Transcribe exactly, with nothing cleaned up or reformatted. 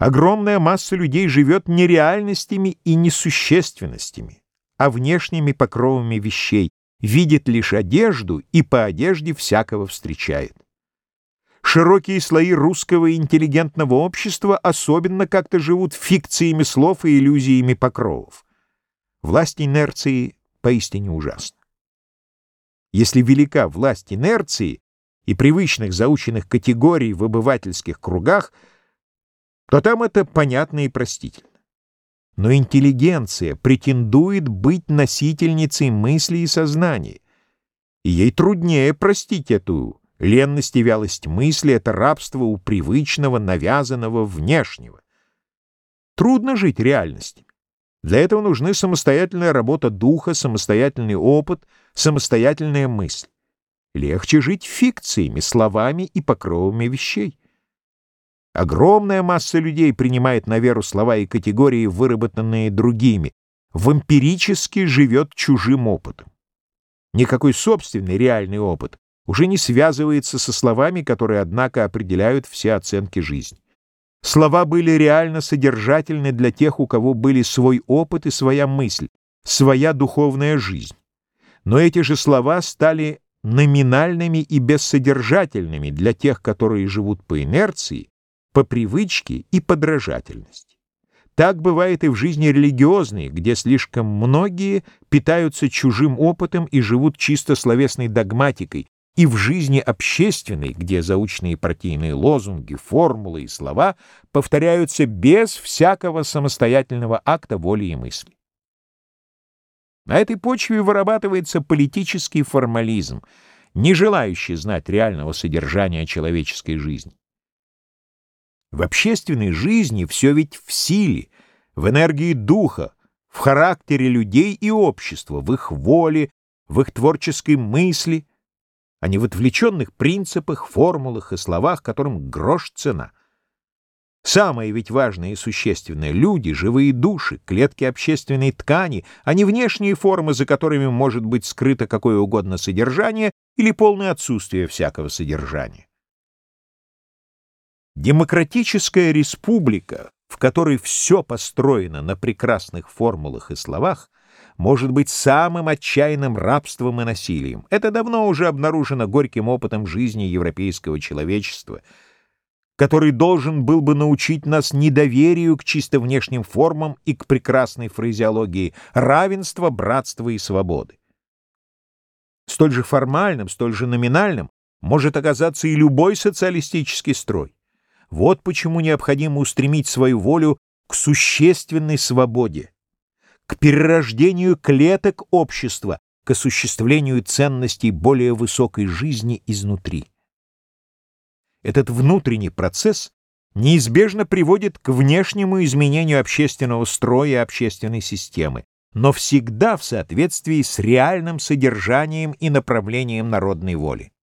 Огромная масса людей живет не реальностями и несущественностями, а внешними покровами вещей, видит лишь одежду и по одежде всякого встречает. Широкие слои русского интеллигентного общества особенно как-то живут фикциями слов и иллюзиями покровов. Власть инерции поистине ужасна. Если велика власть инерции и привычных заученных категорий в обывательских кругах, то там это понятно и простительно. Но интеллигенция претендует быть носительницей мысли и сознания, и ей труднее простить эту ленность и вялость мысли, это рабство у привычного, навязанного, внешнего. Трудно жить реальностями. Для этого нужны самостоятельная работа духа, самостоятельный опыт, самостоятельная мысль. Легче жить фикциями, словами и покровами вещей. Огромная масса людей принимает на веру слова и категории, выработанные другими, вампирически живет чужим опытом. Никакой собственный реальный опыт уже не связывается со словами, которые, однако, определяют все оценки жизни. Слова были реально содержательны для тех, у кого были свой опыт и своя мысль, своя духовная жизнь. Но эти же слова стали номинальными и бессодержательными для тех, которые живут по инерции, по привычке и подражательности. Так бывает и в жизни религиозной, где слишком многие питаются чужим опытом и живут чисто словесной догматикой, и в жизни общественной, где заученные партийные лозунги, формулы и слова повторяются без всякого самостоятельного акта воли и мысли. На этой почве вырабатывается политический формализм, не желающий знать реального содержания человеческой жизни. В общественной жизни все ведь в силе, в энергии духа, в характере людей и общества, в их воле, в их творческой мысли, а не в отвлеченных принципах, формулах и словах, которым грош цена. Самое ведь важное и существенное — люди, живые души, клетки общественной ткани, а не внешние формы, за которыми может быть скрыто какое угодно содержание или полное отсутствие всякого содержания. Демократическая республика, в которой все построено на прекрасных формулах и словах, может быть самым отчаянным рабством и насилием. Это давно уже обнаружено горьким опытом жизни европейского человечества, который должен был бы научить нас недоверию к чисто внешним формам и к прекрасной фразеологии равенства, братства и свободы. Столь же формальным, столь же номинальным может оказаться и любой социалистический строй. Вот почему необходимо устремить свою волю к существенной свободе, к перерождению клеток общества, к осуществлению ценностей более высокой жизни изнутри. Этот внутренний процесс неизбежно приводит к внешнему изменению общественного строя и общественной системы, но всегда в соответствии с реальным содержанием и направлением народной воли.